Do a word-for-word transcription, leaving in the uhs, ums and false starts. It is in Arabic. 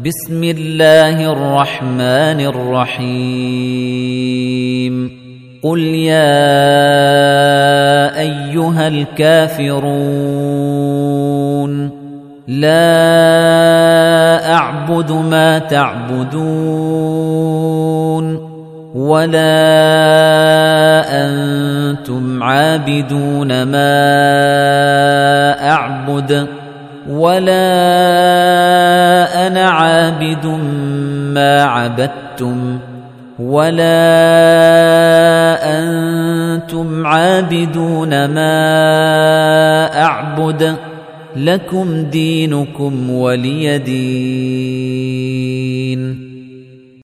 بسم الله الرحمن الرحيم قل يا أيها الكافرون لا أعبد ما تعبدون ولا أنتم عابدون ما أعبد ولا أنا عابد ما عبدتم ولا أنتم عابدون ما أعبد لكم دينكم ولي دين.